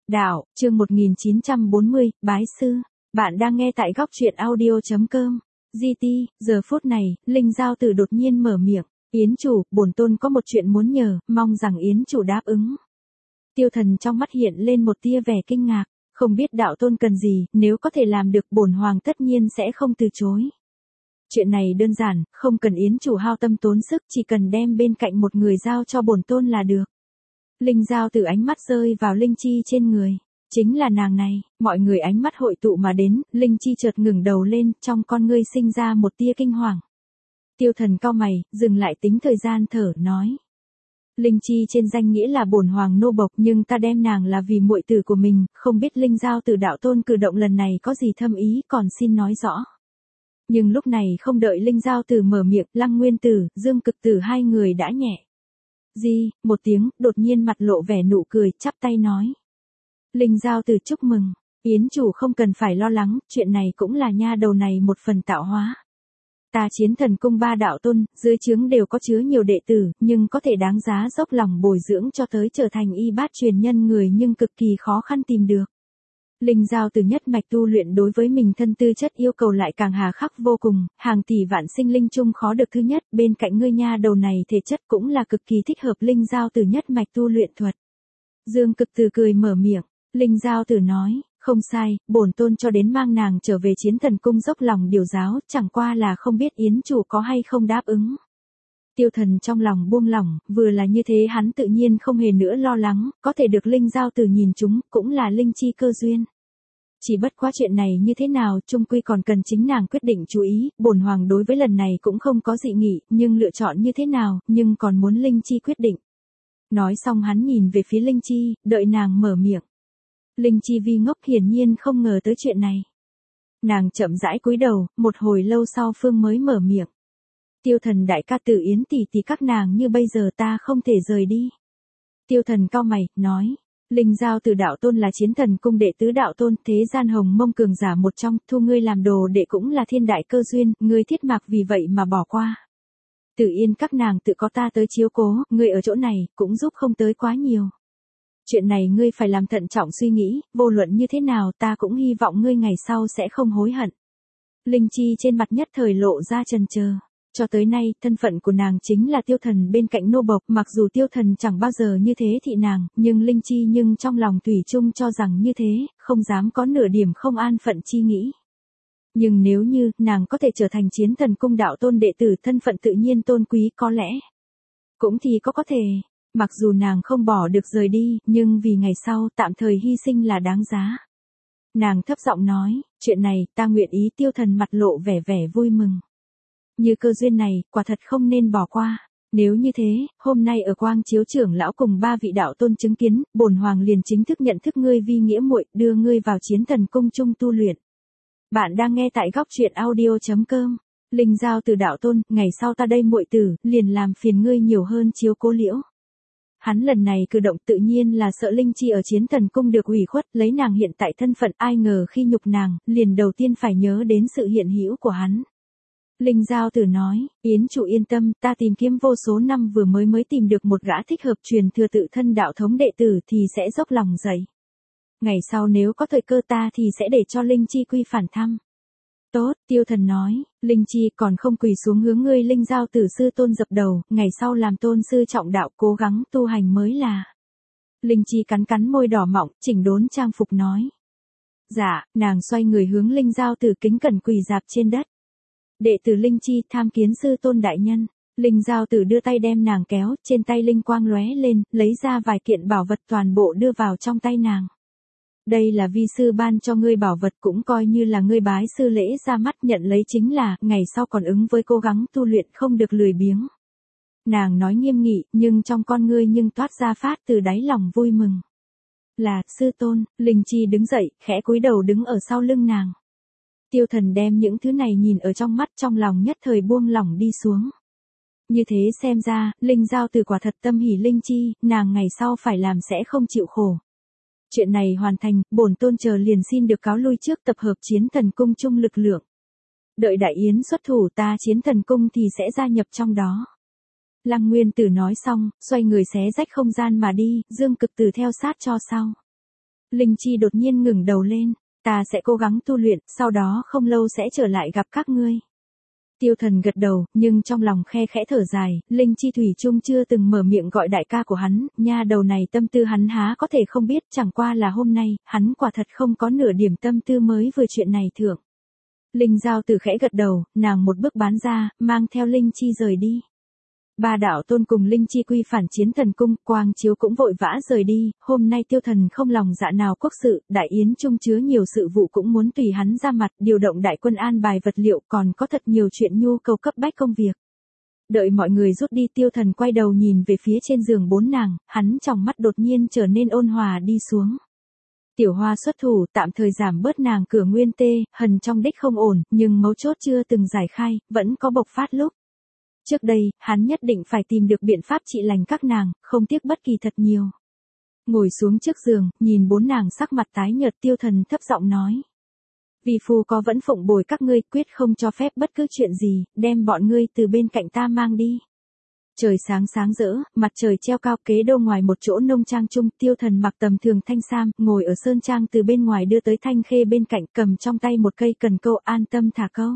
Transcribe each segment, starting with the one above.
Đạo, chương 1940, Bái Sư. Bạn đang nghe tại góc truyện audio.com. GT, giờ phút này, Linh Giao Tử đột nhiên mở miệng. Yến chủ, bổn tôn có một chuyện muốn nhờ, mong rằng Yến chủ đáp ứng. Tiêu Thần trong mắt hiện lên một tia vẻ kinh ngạc. Không biết đạo tôn cần gì, nếu có thể làm được bổn hoàng tất nhiên sẽ không từ chối. Chuyện này đơn giản, không cần Yến chủ hao tâm tốn sức, chỉ cần đem bên cạnh một người giao cho bổn tôn là được. Linh Giao Tử ánh mắt rơi vào Linh Chi trên người. Chính là nàng này, mọi người ánh mắt hội tụ mà đến, Linh Chi chợt ngừng đầu lên, trong con ngươi sinh ra một tia kinh hoàng. Tiêu Thần cau mày, dừng lại tính thời gian thở, nói. Linh Chi trên danh nghĩa là bổn hoàng nô bộc, nhưng ta đem nàng là vì muội tử của mình, không biết Linh Giao Tử đạo tôn cử động lần này có gì thâm ý, còn xin nói rõ. Nhưng lúc này không đợi Linh Giao Tử mở miệng, Lăng Nguyên Tử, Dương Cực Tử hai người đã nhẹ. Một tiếng, đột nhiên mặt lộ vẻ nụ cười, chắp tay nói. Linh Giao Tử chúc mừng, Yến chủ không cần phải lo lắng, chuyện này cũng là nha đầu này một phần tạo hóa. Ta Chiến Thần Cung ba đạo tôn, dưới trướng đều có chứa nhiều đệ tử, nhưng có thể đáng giá dốc lòng bồi dưỡng cho tới trở thành y bát truyền nhân người nhưng cực kỳ khó khăn tìm được. Linh Giao Tử nhất mạch tu luyện đối với mình thân tư chất yêu cầu lại càng hà khắc vô cùng, hàng tỷ vạn sinh linh chung khó được thứ nhất, bên cạnh ngươi nha đầu này thể chất cũng là cực kỳ thích hợp Linh Giao Tử nhất mạch tu luyện thuật. Dương Cực Tử cười mở miệng, Linh Giao Tử nói, không sai, bổn tôn cho đến mang nàng trở về Chiến Thần Cung dốc lòng điều giáo, chẳng qua là không biết Yến chủ có hay không đáp ứng. Tiêu Thần trong lòng buông lỏng, vừa là như thế hắn tự nhiên không hề nữa lo lắng, có thể được Linh Giao Tử nhìn chúng, cũng là Linh Chi cơ duyên. Chỉ bất quá chuyện này như thế nào, chung quy còn cần chính nàng quyết định chú ý, bổn hoàng đối với lần này cũng không có dị nghị, nhưng lựa chọn như thế nào, nhưng còn muốn Linh Chi quyết định. Nói xong hắn nhìn về phía Linh Chi, đợi nàng mở miệng. Linh Chi vi ngốc hiển nhiên không ngờ tới chuyện này. Nàng chậm rãi cúi đầu, một hồi lâu sau phương mới mở miệng. Tiêu Thần đại ca Tử Yến tỷ tỷ các nàng như bây giờ ta không thể rời đi. Tiêu Thần cau mày, nói. Linh Giao Tử đạo tôn là Chiến Thần Cung đệ tứ đạo tôn, thế gian hồng mông cường giả một trong, thu ngươi làm đồ đệ cũng là thiên đại cơ duyên, ngươi thiết mạc vì vậy mà bỏ qua. Tử Yên các nàng tự có ta tới chiếu cố, ngươi ở chỗ này, cũng giúp không tới quá nhiều. Chuyện này ngươi phải làm thận trọng suy nghĩ, vô luận như thế nào ta cũng hy vọng ngươi ngày sau sẽ không hối hận. Linh Chi trên mặt nhất thời lộ ra chần chờ. Cho tới nay, thân phận của nàng chính là Tiêu Thần bên cạnh nô bộc, mặc dù Tiêu Thần chẳng bao giờ như thế thị nàng, nhưng Linh Chi nhưng trong lòng thủy chung cho rằng như thế, không dám có nửa điểm không an phận chi nghĩ. Nhưng nếu như, nàng có thể trở thành Chiến Thần Cung đạo tôn đệ tử, thân phận tự nhiên tôn quý có lẽ. Cũng thì có thể, mặc dù nàng không bỏ được rời đi, nhưng vì ngày sau, tạm thời hy sinh là đáng giá. Nàng thấp giọng nói, chuyện này, ta nguyện ý. Tiêu Thần mặt lộ vẻ vui mừng. Như cơ duyên này, quả thật không nên bỏ qua. Nếu như thế, hôm nay ở Quang Chiếu trưởng lão cùng ba vị đạo tôn chứng kiến, bổn hoàng liền chính thức nhận thức ngươi vi nghĩa muội, đưa ngươi vào Chiến Thần Cung chung tu luyện. Bạn đang nghe tại góc truyện audio.com. Linh Giao Tử đạo tôn, ngày sau ta đây muội tử, liền làm phiền ngươi nhiều hơn chiếu cố liễu. Hắn lần này cử động tự nhiên là sợ Linh Chi ở Chiến Thần Cung được ủy khuất, lấy nàng hiện tại thân phận, ai ngờ khi nhục nàng, liền đầu tiên phải nhớ đến sự hiện hữu của hắn. Linh Giao Tử nói, Yến chủ yên tâm, ta tìm kiếm vô số năm vừa mới tìm được một gã thích hợp truyền thừa tự thân đạo thống đệ tử thì sẽ dốc lòng dạy. Ngày sau nếu có thời cơ ta thì sẽ để cho Linh Chi quy phản thăm. Tốt, Tiêu Thần nói, Linh Chi còn không quỳ xuống hướng ngươi Linh Giao Tử sư tôn dập đầu, ngày sau làm tôn sư trọng đạo cố gắng tu hành mới là. Linh Chi cắn môi đỏ mọng, chỉnh đốn trang phục nói. Dạ, nàng xoay người hướng Linh Giao Tử kính cẩn quỳ dạp trên đất. Đệ tử Linh Chi tham kiến sư tôn đại nhân. Linh Giao Tử đưa tay đem nàng kéo, trên tay linh quang lóe lên, lấy ra vài kiện bảo vật toàn bộ đưa vào trong tay nàng. Đây là vi sư ban cho ngươi bảo vật, cũng coi như là ngươi bái sư lễ ra mắt, nhận lấy chính là, ngày sau còn ứng với cố gắng tu luyện không được lười biếng. Nàng nói nghiêm nghị, nhưng trong con ngươi nhưng toát ra phát từ đáy lòng vui mừng. Là, sư tôn. Linh Chi đứng dậy, khẽ cúi đầu đứng ở sau lưng nàng. Tiêu Thần đem những thứ này nhìn ở trong mắt, trong lòng nhất thời buông lỏng đi xuống. Như thế xem ra, Linh Giao Tử quả thật tâm hỉ Linh Chi, nàng ngày sau phải làm sẽ không chịu khổ. Chuyện này hoàn thành, bổn tôn chờ liền xin được cáo lui trước, tập hợp Chiến Thần Cung chung lực lượng. Đợi Đại Yến xuất thủ, ta Chiến Thần Cung thì sẽ gia nhập trong đó. Lăng Nguyên Tử nói xong, xoay người xé rách không gian mà đi, Dương Cực Tử theo sát cho sau. Linh Chi đột nhiên ngừng đầu lên, ta sẽ cố gắng tu luyện, sau đó không lâu sẽ trở lại gặp các ngươi. Tiêu Thần gật đầu, nhưng trong lòng khe khẽ thở dài, Linh Chi thủy chung chưa từng mở miệng gọi đại ca của hắn, nha đầu này tâm tư hắn há có thể không biết, chẳng qua là hôm nay, hắn quả thật không có nửa điểm tâm tư mới vừa chuyện này thượng. Linh Giao Tử khẽ gật đầu, nàng một bước bán ra, mang theo Linh Chi rời đi. Ba đạo tôn cùng Linh Chi quy phản chiến thần cung, Quang Chiếu cũng vội vã rời đi, hôm nay Tiêu Thần không lòng dạ nào quốc sự, đại yến chung chứa nhiều sự vụ cũng muốn tùy hắn ra mặt, điều động đại quân an bài vật liệu, còn có thật nhiều chuyện nhu cầu cấp bách công việc. Đợi mọi người rút đi, Tiêu Thần quay đầu nhìn về phía trên giường bốn nàng, hắn trong mắt đột nhiên trở nên ôn hòa đi xuống. Tiểu Hoa xuất thủ, tạm thời giảm bớt nàng cửa nguyên tê, hần trong đích không ổn, nhưng mấu chốt chưa từng giải khai, vẫn có bộc phát lúc. Trước đây, hắn nhất định phải tìm được biện pháp trị lành các nàng, không tiếc bất kỳ thật nhiều. Ngồi xuống trước giường, nhìn bốn nàng sắc mặt tái nhợt, Tiêu Thần thấp giọng nói. Vì phu có vẫn phụng bồi các ngươi, quyết không cho phép bất cứ chuyện gì, đem bọn ngươi từ bên cạnh ta mang đi. Trời sáng sáng rỡ, mặt trời treo cao, kế đô ngoài một chỗ nông trang chung, Tiêu Thần mặc tầm thường thanh sam, ngồi ở sơn trang từ bên ngoài đưa tới Thanh Khê bên cạnh, cầm trong tay một cây cần câu, an tâm thả câu.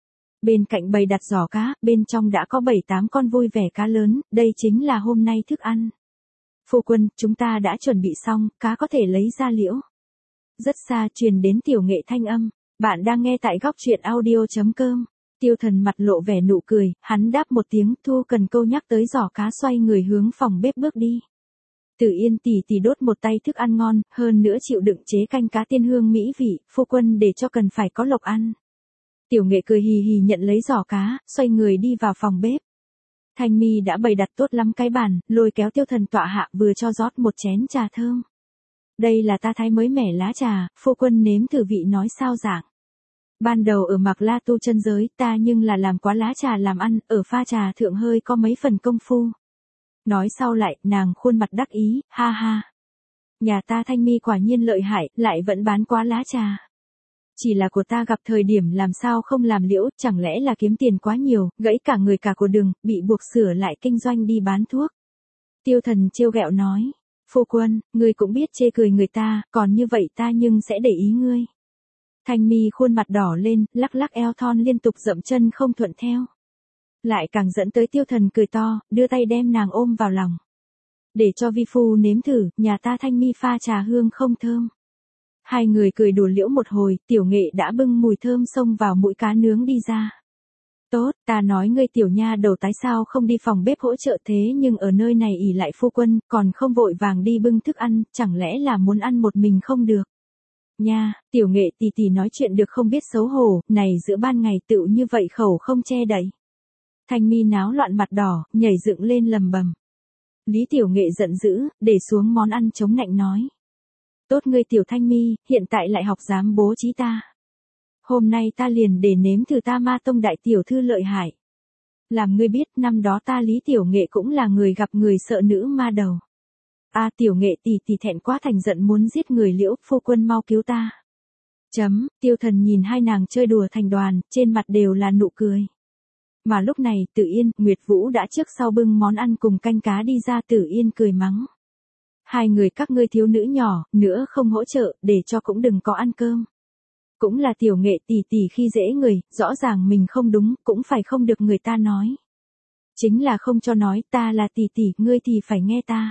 Bên cạnh bày đặt giỏ cá, bên trong đã có 7-8 con vui vẻ cá lớn, đây chính là hôm nay thức ăn. Phu quân, chúng ta đã chuẩn bị xong, cá có thể lấy ra liễu. Rất xa truyền đến tiểu nghệ thanh âm, bạn đang nghe tại góc truyện audio.com. Tiêu Thần mặt lộ vẻ nụ cười, hắn đáp một tiếng, thu cần câu nhắc tới giỏ cá, xoay người hướng phòng bếp bước đi. Tử Yên tỷ tỷ đốt một tay thức ăn ngon, hơn nữa chịu đựng chế canh cá tiên hương mỹ vị, phu quân để cho cần phải có lộc ăn. Tiểu Nghệ cười hì hì nhận lấy giỏ cá, xoay người đi vào phòng bếp. Thanh Mi đã bày đặt tốt lắm cái bàn, lôi kéo Tiêu Thần tọa hạ, vừa cho rót một chén trà thơm. Đây là ta thái mới mẻ lá trà, phu quân nếm thử vị nói sao dạng. Ban đầu ở Mạc La tu chân giới, ta nhưng là làm quá lá trà làm ăn, ở pha trà thượng hơi có mấy phần công phu. Nói sau lại, nàng khuôn mặt đắc ý, ha ha. Nhà ta Thanh Mi quả nhiên lợi hại, lại vẫn bán quá lá trà. Chỉ là của ta gặp thời điểm làm sao không làm liễu, chẳng lẽ là kiếm tiền quá nhiều, gãy cả người cả của đường, bị buộc sửa lại kinh doanh đi bán thuốc. Tiêu Thần trêu ghẹo nói, phu quân, ngươi cũng biết chê cười người ta, còn như vậy ta nhưng sẽ để ý ngươi. Thanh Mi khuôn mặt đỏ lên, lắc lắc eo thon liên tục dậm chân không thuận theo. Lại càng dẫn tới Tiêu Thần cười to, đưa tay đem nàng ôm vào lòng. Để cho vi phu nếm thử, nhà ta Thanh Mi pha trà hương không thơm. Hai người cười đùa liễu một hồi, Tiểu Nghệ đã bưng mùi thơm xông vào mũi cá nướng đi ra. Tốt, ta nói ngươi tiểu nha đầu tái sao không đi phòng bếp hỗ trợ thế, nhưng ở nơi này ỉ lại phu quân, còn không vội vàng đi bưng thức ăn, chẳng lẽ là muốn ăn một mình không được. Nha, Tiểu Nghệ tỷ tỷ nói chuyện được không biết xấu hổ, này giữa ban ngày tựu như vậy khẩu không che đậy. Thanh Mi náo loạn mặt đỏ, nhảy dựng lên lầm bầm. Lý Tiểu Nghệ giận dữ, để xuống món ăn chống nạnh nói. Tốt ngươi Tiểu Thanh Mi, hiện tại lại học dám bố trí ta. Hôm nay ta liền để nếm thử ta Ma Tông đại tiểu thư lợi hại. Làm ngươi biết, năm đó ta Lý Tiểu Nghệ cũng là người gặp người sợ nữ ma đầu. Tiểu Nghệ tỷ tỷ thẹn quá thành giận muốn giết người liễu, phu quân mau cứu ta. Tiêu Thần nhìn hai nàng chơi đùa thành đoàn, trên mặt đều là nụ cười. Mà lúc này, Tử Yên, Nguyệt Vũ đã trước sau bưng món ăn cùng canh cá đi ra. Tử Yên cười mắng. Hai người các ngươi thiếu nữ nhỏ, nữa không hỗ trợ, để cho cũng đừng có ăn cơm. Cũng là Tiểu Nghệ tỷ tỷ khi dễ người, rõ ràng mình không đúng, cũng phải không được người ta nói. Chính là không cho nói, ta là tỷ tỷ, ngươi thì phải nghe ta.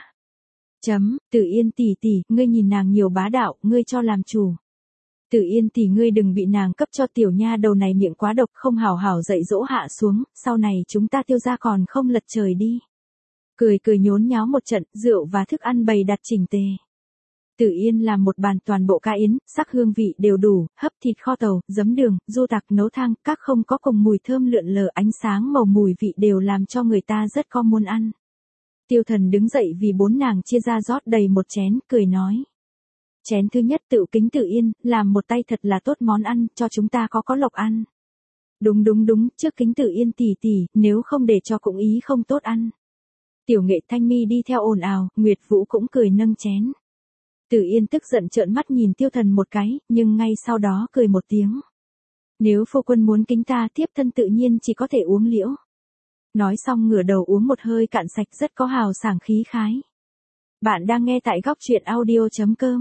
Tử Yên tỷ tỷ, ngươi nhìn nàng nhiều bá đạo, ngươi cho làm chủ. Tử Yên tỷ ngươi đừng bị nàng cấp cho tiểu nha đầu này miệng quá độc, không hảo hảo dạy dỗ hạ xuống, sau này chúng ta Tiêu gia còn không lật trời đi. Cười cười nhốn nháo một trận, rượu và thức ăn bày đặt chỉnh tề. Tử Yên làm một bàn toàn bộ cá yến, sắc hương vị đều đủ, hấp thịt kho tàu, giấm đường, du tạc nấu thang, các không có cùng mùi thơm lượn lờ, ánh sáng màu mùi vị đều làm cho người ta rất có muốn ăn. Tiêu Thần đứng dậy vì bốn nàng chia ra rót đầy một chén, cười nói. Chén thứ nhất tự kính Tử Yên, làm một tay thật là tốt món ăn, cho chúng ta có lộc ăn. Đúng, trước kính Tử Yên tỷ tỷ, nếu không để cho cũng ý không tốt ăn. Tiểu Nghệ Thanh Mi đi theo ồn ào, Nguyệt Vũ cũng cười nâng chén. Tử Yên tức giận trợn mắt nhìn Tiêu Thần một cái, nhưng ngay sau đó cười một tiếng. Nếu phu quân muốn kính ta, thiếp thân tự nhiên chỉ có thể uống liễu. Nói xong ngửa đầu uống một hơi cạn sạch, rất có hào sảng khí khái. Bạn đang nghe tại góc truyện audio.com.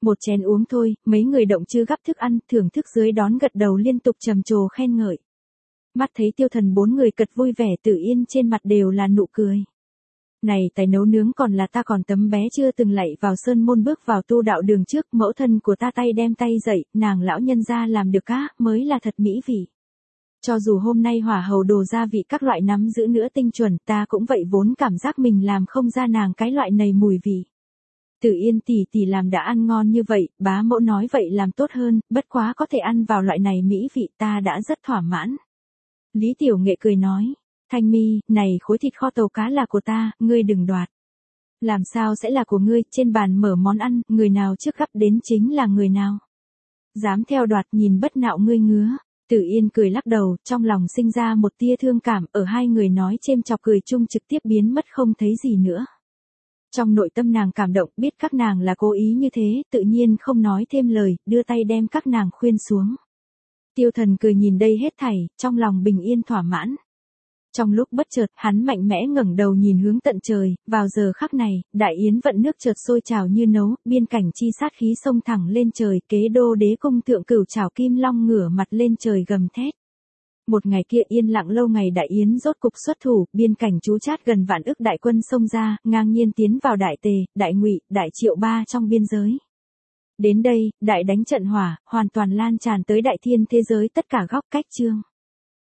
Một chén uống thôi, mấy người động chư gắp thức ăn, thưởng thức dưới đón gật đầu liên tục trầm trồ khen ngợi. Mắt thấy Tiêu Thần bốn người cật vui vẻ, Tử Yên trên mặt đều là nụ cười. Này tài nấu nướng còn là ta còn tấm bé chưa từng lạy vào sơn môn bước vào tu đạo đường trước, mẫu thân của ta tay đem tay dậy, nàng lão nhân gia làm được cá, mới là thật mỹ vị. Cho dù hôm nay hỏa hầu đồ gia vị các loại nắm giữ nữa tinh chuẩn, ta cũng vậy vốn cảm giác mình làm không ra nàng cái loại này mùi vị. Tử Yên tỷ tỷ làm đã ăn ngon như vậy, bá mẫu nói vậy làm tốt hơn, bất quá có thể ăn vào loại này mỹ vị ta đã rất thỏa mãn. Lý Tiểu Nghệ cười nói, Thanh Mi, này khối thịt kho tàu cá là của ta, ngươi đừng đoạt. Làm sao sẽ là của ngươi, trên bàn mở món ăn, người nào trước gắp đến chính là người nào. Dám theo đoạt nhìn bất nạo ngươi ngứa. Tử Yên cười lắc đầu, trong lòng sinh ra một tia thương cảm, ở hai người nói chêm chọc cười chung trực tiếp biến mất không thấy gì nữa. Trong nội tâm nàng cảm động, biết các nàng là cố ý như thế, tự nhiên không nói thêm lời, đưa tay đem các nàng khuyên xuống. Tiêu Thần cười nhìn đây hết thảy, trong lòng bình yên thỏa mãn. Trong lúc bất chợt, hắn mạnh mẽ ngẩng đầu nhìn hướng tận trời, vào giờ khắc này, đại yến vận nước chợt sôi trào như nấu, biên cảnh chi sát khí xông thẳng lên trời, kế đô đế cung thượng cửu trảo kim long ngửa mặt lên trời gầm thét. Một ngày kia yên lặng lâu ngày đại yến rốt cục xuất thủ, biên cảnh trú chát gần vạn ức đại quân xông ra, ngang nhiên tiến vào đại tề, đại ngụy, đại triệu ba trong biên giới. Đến đây, đại đánh trận hỏa, hoàn toàn lan tràn tới đại thiên thế giới tất cả góc cách chương.